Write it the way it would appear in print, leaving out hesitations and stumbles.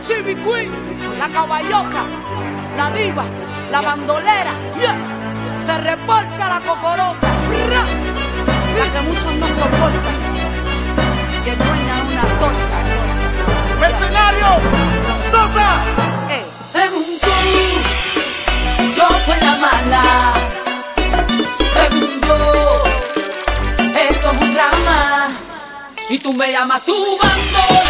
Chibi Queen, la caballota, la diva, la bandolera, yeah. Se reporta la cocorota, la que muchos no soportan, que dueña una torta. ¡Mercenario! ¡Sosa! Según tú, yo soy la mala. Según yo, esto es un drama. Y tú me llamas tu bandolera.